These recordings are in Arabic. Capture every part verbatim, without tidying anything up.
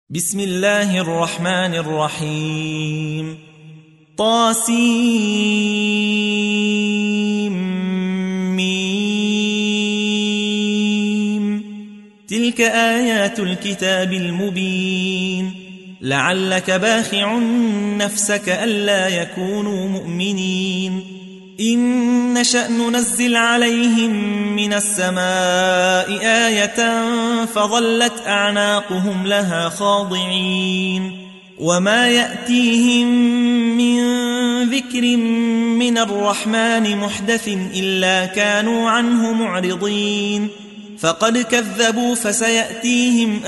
بسم الله الرحمن الرحيم طاسيم ميم تلك آيات الكتاب المبين لعلك باخع نفسك ألا يكونوا مؤمنين إن نشأ ننزل عليهم من السماء آية فظلت أعناقهم لها خاضعين وما يأتيهم من ذكر من الرحمن محدث إلا كانوا عنه معرضين فقد كذبوا فسيأتيهم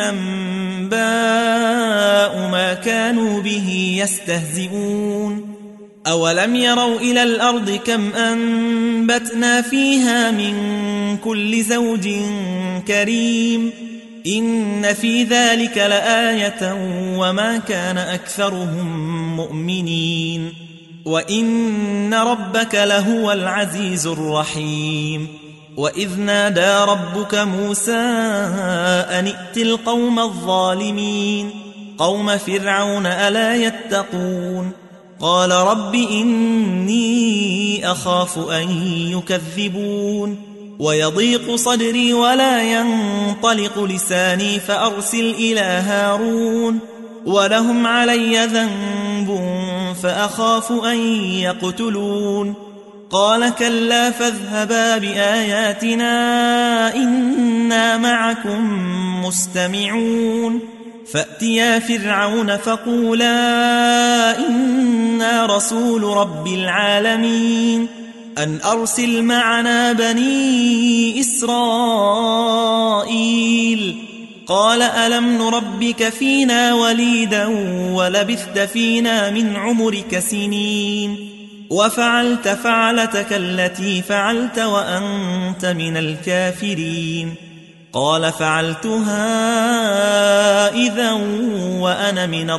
أنباء ما كانوا به يستهزئون أولم يروا إلى الأرض كم أنبتنا فيها من كل زوج كريم إن في ذلك لآية وما كان أكثرهم مؤمنين وإن ربك لهو العزيز الرحيم وإذ نادى ربك موسى أن ائت القوم الظالمين قوم فرعون ألا يتقون قال رب إني أخاف أن يكذبون ويضيق صدري ولا ينطلق لساني فأرسل إلى هارون ولهم علي ذنب فأخاف أن يقتلون قال كلا فاذهبا بآياتنا إنا معكم مستمعون فأتيا فرعون فقولا إنا رسول رب العالمين أن أرسل معنا بني إسرائيل قال ألم نربك فينا وليدا ولبثت فينا من عمرك سنين وفعلت فعلتك التي فعلت وأنت من الكافرين قال فعلتها إذا وأنا من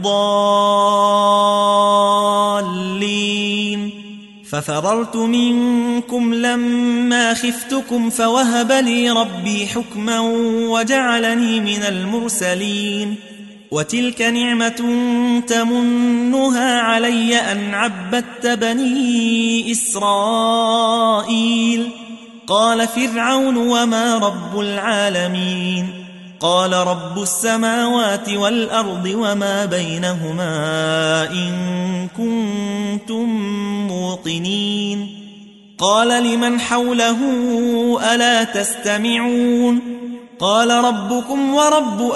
الضالين ففررت منكم لما خفتكم فوهب لي ربي حكما وجعلني من المرسلين وتلك نعمة تمنها علي أن عبدت بني إسرائيل قال فرعون وما رب العالمين قال رب السماوات والأرض وما بينهما إن كنتم موقنين قال لمن حوله ألا تستمعون قال ربكم ورب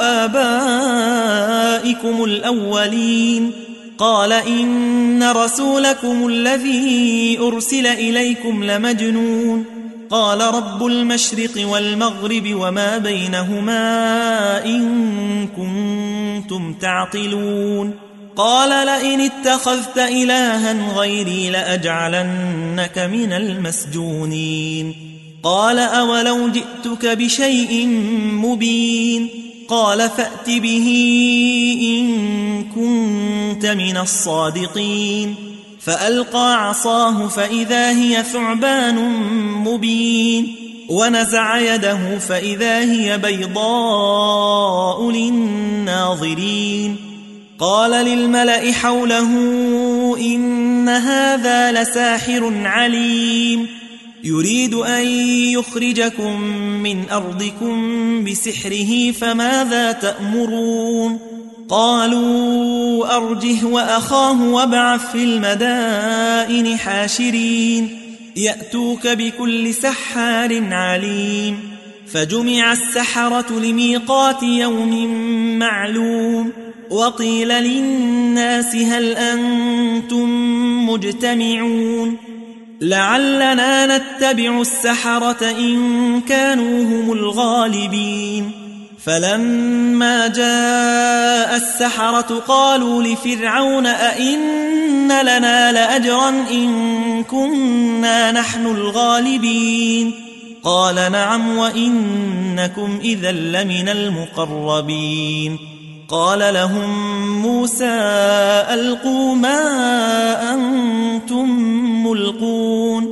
آبائكم الأولين قال إن رسولكم الذي أرسل إليكم لمجنون قال رب المشرق والمغرب وما بينهما إن كنتم تعقلون قال لئن اتخذت إلها غيري لأجعلنك من المسجونين قال أولو جئتك بشيء مبين قال فأت به إن كنت من الصادقين فألقى عصاه فإذا هي ثعبان مبين ونزع يده فإذا هي بيضاء للناظرين قال للملأ حوله إن هذا لساحر عليم يريد أن يخرجكم من أرضكم بسحره فماذا تأمرون قالوا أرجه وأخاه وابعث في المدائن حاشرين يأتوك بكل سحار عليم فجمع السحرة لميقات يوم معلوم وقيل للناس هل أنتم مجتمعون لعلنا نتبع السحرة إن كانوا هم الغالبين فلما جاء السحرة قالوا لفرعون أئن لنا لأجرا إن كنا نحن الغالبين قال نعم وإنكم إذا لمن المقربين قال لهم موسى ألقوا ما أنتم ملقون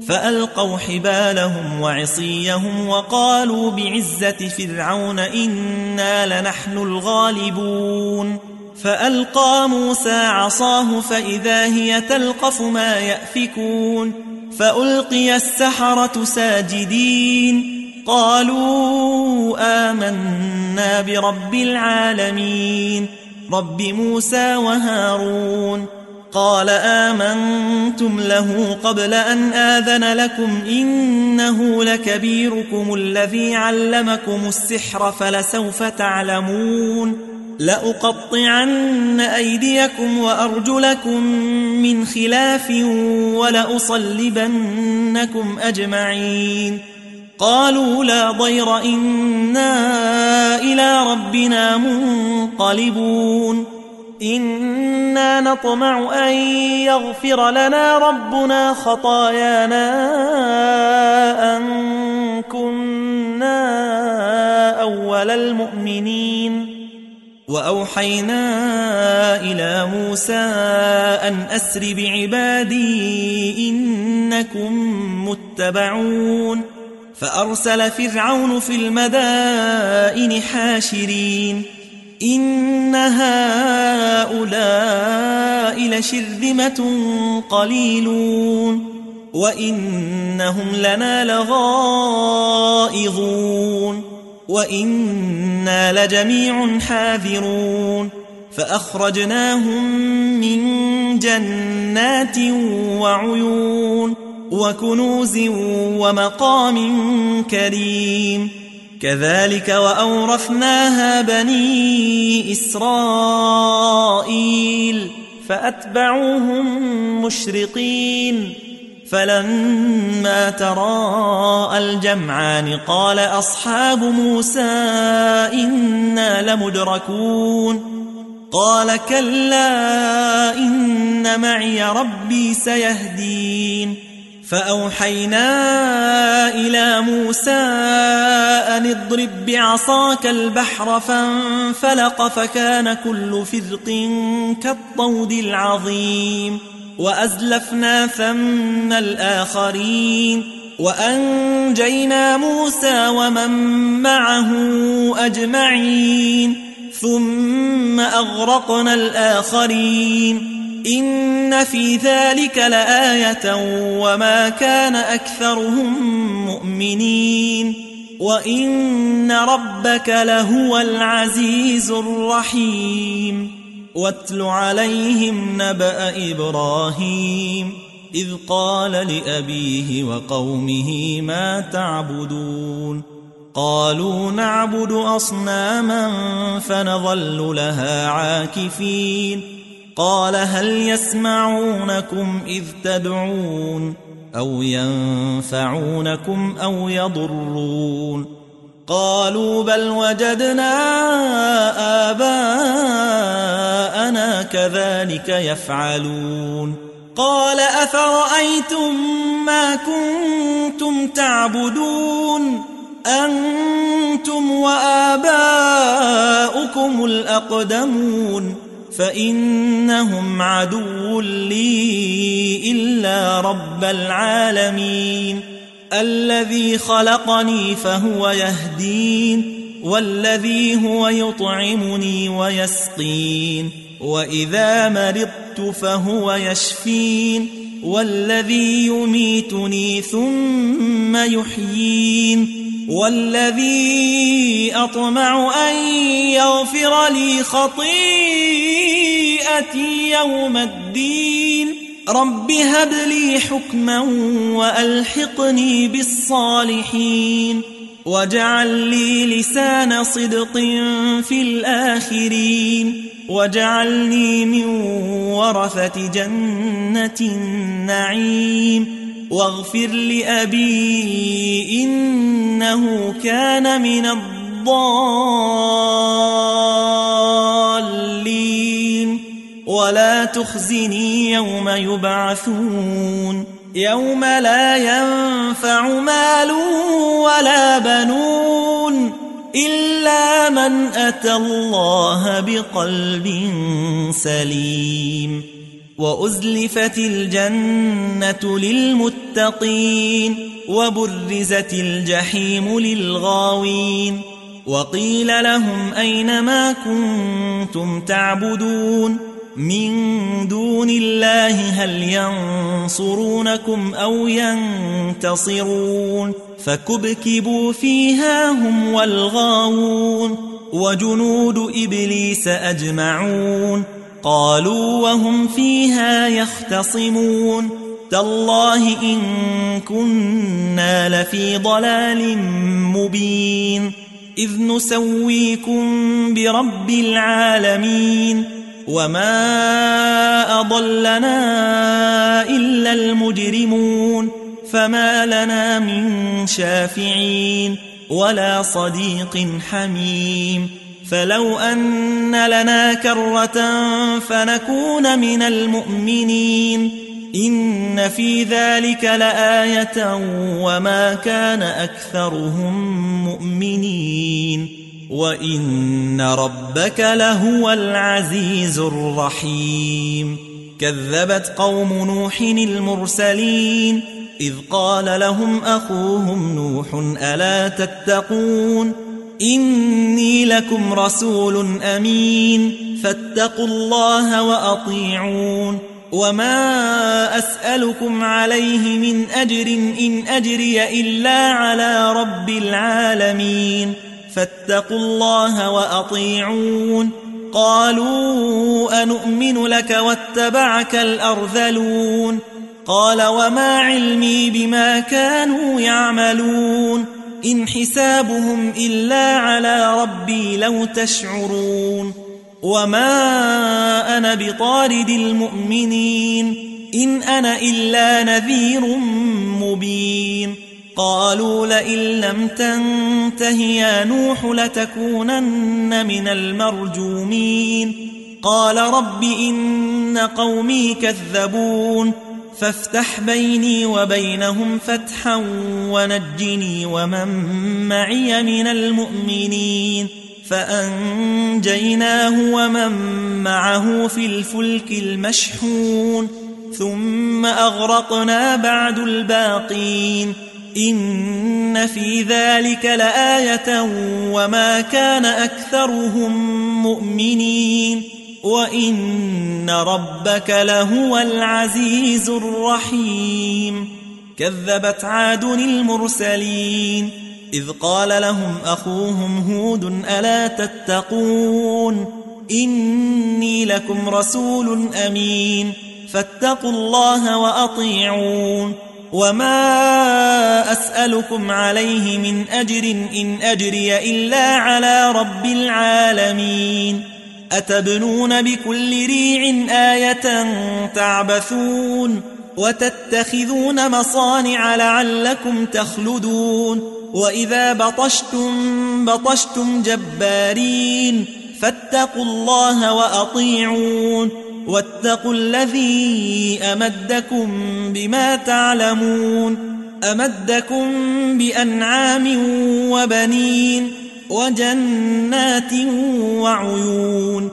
فألقوا حبالهم وعصيهم وقالوا بعزة فرعون إنا لنحن الغالبون فألقى موسى عصاه فإذا هي تلقف ما يأفكون فألقي السحرة ساجدين قالوا آمنا برب العالمين رب موسى وهارون قال آمنتم له قبل أن آذن لكم إنه لكبيركم الذي علمكم السحر فلسوف تعلمون لأقطعن أيديكم وأرجلكم من خلاف ولأصلبنكم أجمعين قالوا لا ضير إنا إلى ربنا منقلبون إنا نطمع أن يغفر لنا ربنا خطايانا أن كنا أول المؤمنين وأوحينا إلى موسى أن أسر بعبادي إنكم متبعون فأرسل فرعون في المدائن حاشرين إن هؤلاء لشرذمة قليلون وإنهم لنا لغائظون وإنا لجميع حاذرون فأخرجناهم من جنات وعيون وكنوز ومقام كريم كذلك وأورثناها بني إسرائيل فأتبعوهم مشرقين فلما تراءى الجمعان قال أصحاب موسى إنا لمدركون قال كلا إن معي ربي سيهدين فأوحينا إلى موسى أن اضرب بعصاك البحر فانفلق فكان كل فرق كالطود العظيم وأزلفنا ثم الآخرين وأنجينا موسى ومن معه أجمعين ثم أغرقنا الآخرين إن في ذلك لآية وما كان أكثرهم مؤمنين وإن ربك لهو العزيز الرحيم واتل عليهم نبأ إبراهيم إذ قال لأبيه وقومه ما تعبدون قالوا نعبد أصناما فنظل لها عاكفين قال هل يسمعونكم إذ تدعون أو ينفعونكم أو يضرون قالوا بل وجدنا آباءنا كذلك يفعلون قال أفرأيتم ما كنتم تعبدون أنتم وآباؤكم الأقدمون فإنهم عدو لي إلا رب العالمين الذي خلقني فهو يهدين والذي هو يطعمني ويسقين وإذا مرضت فهو يشفين والذي يميتني ثم يحيين والذي أطمع أن يغفر لي خطيئتي يوم الدين رب هب لي حكما وألحقني بالصالحين واجعل لي لسان صدق في الآخرين واجعلني من ورثة جنة النعيم واغفر لأبي إنه كان من الضالين ولا تخزني يوم يبعثون يوم لا ينفع مال ولا بنون إلا من أتى الله بقلب سليم وأزلفت الجنة للمتقين وبرزت الجحيم للغاوين وقيل لهم أين ما كنتم تعبدون من دون الله هل ينصرونكم أو ينتصرون فكبكبوا فيها هم والغاوون وجنود إبليس أجمعون قالوا وهم فيها يختصمون تالله إن كنا لفي ضلال مبين إذ نسويكم برب العالمين وما أضلنا إلا المجرمون فما لنا من شافعين ولا صديق حميم فلو أن لنا كرة فنكون من المؤمنين إن في ذلك لآية وما كان أكثرهم مؤمنين وإن ربك لهو العزيز الرحيم كذبت قوم نوح المرسلين إذ قال لهم أخوهم نوح ألا تتقون إني لكم رسول أمين فاتقوا الله وأطيعون وما أسألكم عليه من أجر إن أجري إلا على رب العالمين فاتقوا الله وأطيعون قالوا أنؤمن لك واتبعك الأرذلون قال وما علمي بما كانوا يعملون إن حسابهم إلا على ربي لو تشعرون وما أنا بطارد المؤمنين إن أنا إلا نذير مبين قالوا لئن لم تنته يا نوح لتكونن من المرجومين قال رب إن قومي كذبون فافتح بيني وبينهم فتحا ونجني ومن معي من المؤمنين فأنجيناه ومن معه في الفلك المشحون ثم أغرقنا بعد الباقين إن في ذلك لآية وما كان أكثرهم مؤمنين وإن ربك لهو العزيز الرحيم كذبت عاد المرسلين إذ قال لهم أخوهم هود ألا تتقون إني لكم رسول أمين فاتقوا الله وأطيعون وما أسألكم عليه من أجر إن أجري إلا على رب العالمين أتبنون بكل ريع آية تعبثون وتتخذون مصانع لعلكم تخلدون وإذا بطشتم بطشتم جبارين فاتقوا الله وأطيعون واتقوا الذي أمدكم بما تعلمون أمدكم بأنعام وبنين وجنات وعيون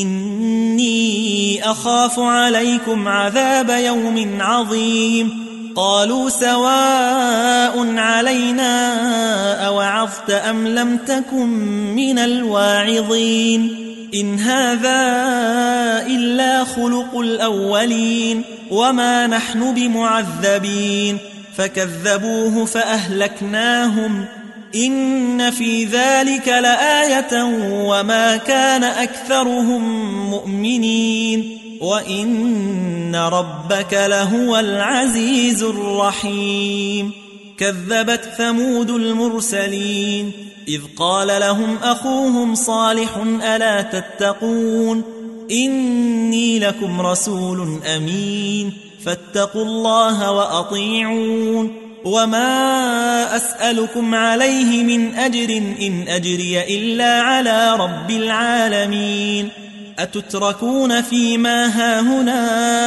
إني أخاف عليكم عذاب يوم عظيم قالوا سواء علينا أوعظت أم لم تكن من الواعظين إن هذا إلا خلق الأولين وما نحن بمعذبين فكذبوه فأهلكناهم إن في ذلك لآية وما كان أكثرهم مؤمنين وإن ربك لهو العزيز الرحيم كذبت ثمود المرسلين إذ قال لهم أخوهم صالح ألا تتقون إني لكم رسول أمين فاتقوا الله وأطيعون وما أسألكم عليه من أجر إن أجري إلا على رب العالمين أتتركون فيما هاهنا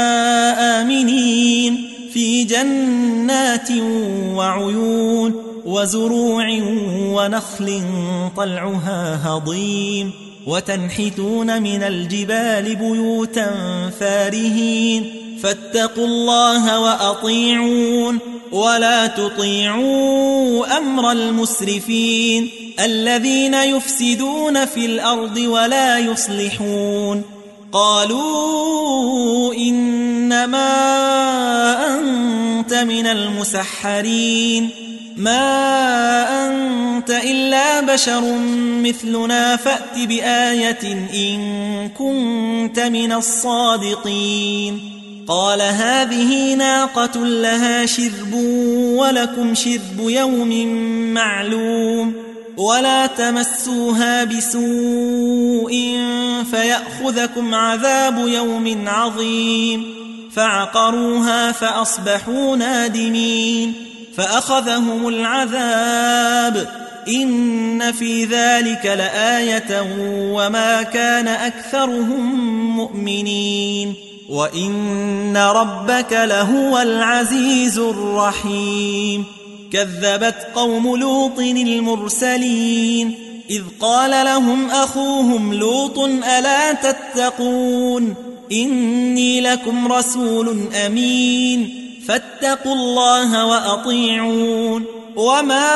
آمنين في جنات وعيون وزروع ونخل طلعها هضيم وتنحتون من الجبال بيوتا فارهين فاتقوا الله وأطيعون ولا تطيعوا أمر المسرفين الذين يفسدون في الأرض ولا يصلحون قالوا إنما أنت من المسحرين ما أنت إلا بشر مثلنا فأت بآية إن كنت من الصادقين قال هذه ناقة لها شرب ولكم شرب يوم معلوم ولا تمسوها بسوء فيأخذكم عذاب يوم عظيم فعقروها فأصبحوا نادمين فأخذهم العذاب إن في ذلك لآية وما كان أكثرهم مؤمنين وإن ربك لهو العزيز الرحيم كذبت قوم لوط المرسلين إذ قال لهم أخوهم لوط ألا تتقون إني لكم رسول أمين فاتقوا الله وأطيعون وما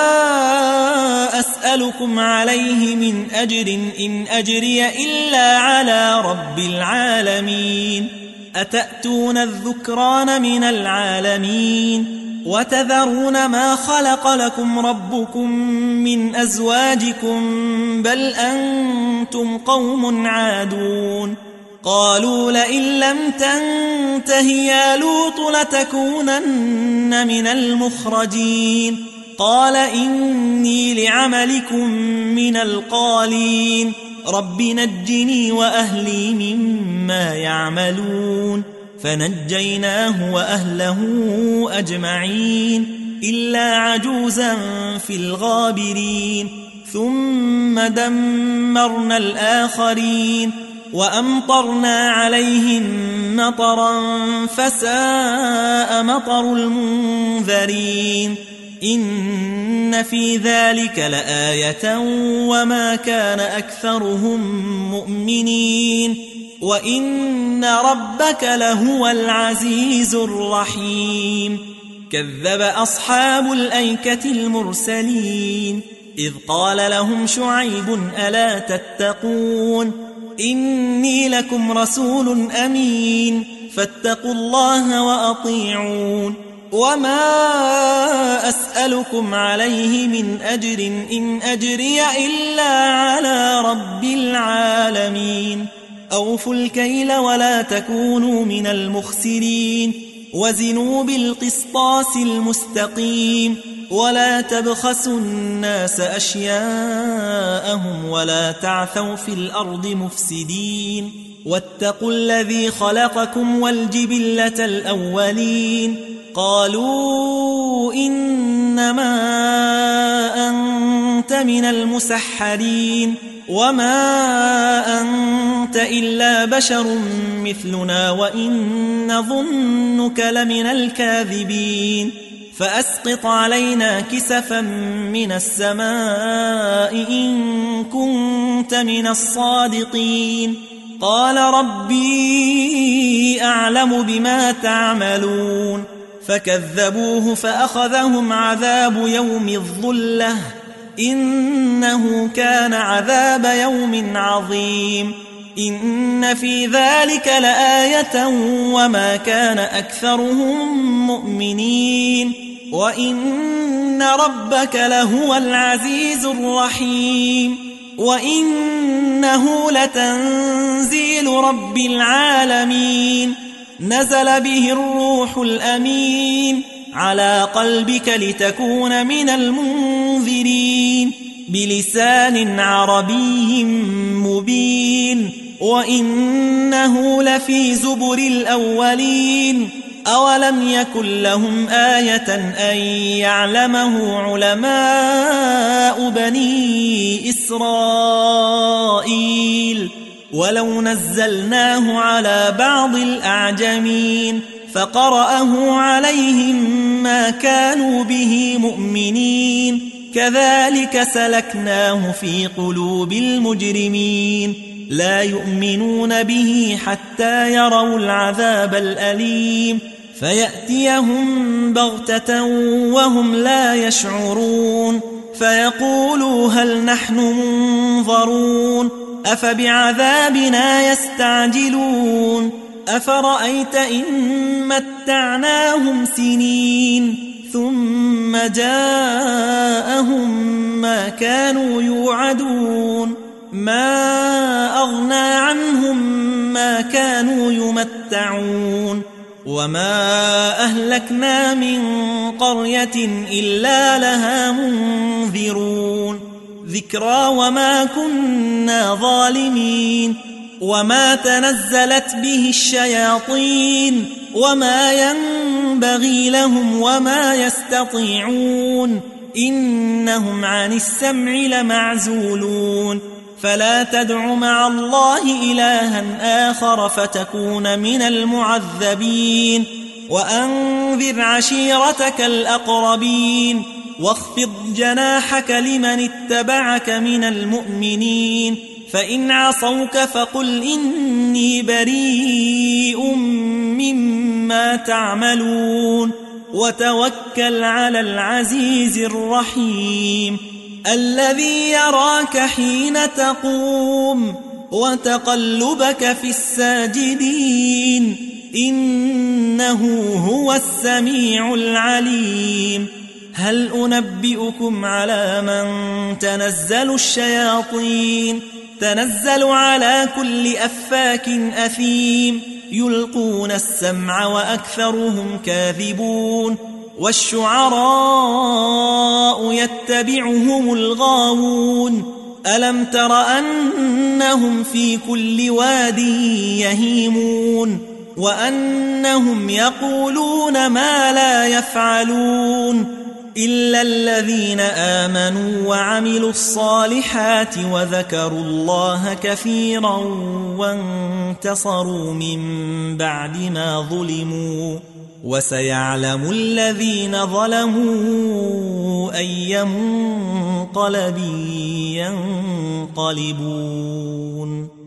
أسألكم عليه من أجر إن أجري إلا على رب العالمين أتأتون الذكران من العالمين وتذرون ما خلق لكم ربكم من أزواجكم بل أنتم قوم عادون قالوا لئن لم تنته يا لوط لتكونن من المخرجين قال إني لعملكم من القالين رب نجني وأهلي مما يعملون فنجيناه وأهله أجمعين إلا عجوزا في الغابرين ثم دمرنا الآخرين وأمطرنا عليهم مطرا فساء مطر المنذرين إن في ذلك لآية وما كان أكثرهم مؤمنين وإن ربك لهو العزيز الرحيم كذب أصحاب الأيكة المرسلين إذ قال لهم شعيب ألا تتقون إني لكم رسول أمين فاتقوا الله وأطيعون وما أسألكم عليه من أجر إن أجري إلا على رب العالمين أوفوا الكيل ولا تكونوا من المخسرين وزنوا بالقسطاس المستقيم ولا تبخسوا الناس أشياءهم ولا تعثوا في الأرض مفسدين واتقوا الذي خلقكم والجبلة الأولين قالوا إنما أنت من المسحرين وما أنت إلا بشر مثلنا وإن نظنك لمن الكاذبين فأسقط علينا كسفا من السماء إن كنت من الصادقين قال ربي أعلم بما تعملون فكذبوه فأخذهم عذاب يوم الظلة إنه كان عذاب يوم عظيم إن في ذلك لآية وما كان أكثرهم مؤمنين وإن ربك لهو العزيز الرحيم وإنه لتنزيل رب العالمين نزل به الروح الأمين على قلبك لتكون من المنذرين بلسان عربي مبين وإنه لفي زبر الأولين أولم يكن لهم آية أن يعلمه علماء بني إسرائيل ولو نزلناه على بعض الأعجمين فقرأه عليهم ما كانوا به مؤمنين كذلك سلكناه في قلوب المجرمين لا يؤمنون به حتى يروا العذاب الأليم فيأتيهم بغتة وهم لا يشعرون فيقولوا هل نحن منظرون أفبعذابنا يستعجلون أفرأيت إن متعناهم سنين ثم جاءهم ما كانوا يوعدون ما أغنى عنهم ما كانوا يمتعون وما أهلكنا من قرية إلا لها منذرون ذكرى وما كنا ظالمين وما تنزلت به الشياطين وما ينبغي لهم وما يستطيعون إنهم عن السمع لمعزولون فلا تدع مع الله إلها آخر فتكون من المعذبين وأنذر عشيرتك الأقربين واخفض جناحك لمن اتبعك من المؤمنين فإن عصوك فقل إني بريء مما تعملون وتوكل على العزيز الرحيم الذي يراك حين تقوم وتقلبك في الساجدين إنه هو السميع العليم هل أنبئكم على من تنزل الشياطين تنزل على كل أفاك أثيم يلقون السمع وأكثرهم كاذبون والشعراء يتبعهم الغاوون ألم تر أنهم في كل واد يهيمون وأنهم يقولون ما لا يفعلون إلا الذين آمنوا وعملوا الصالحات وذكروا الله كثيرا وانتصروا من بعد ما ظلموا وسيعلم الذين ظلموا أي منقلب ينقلبون.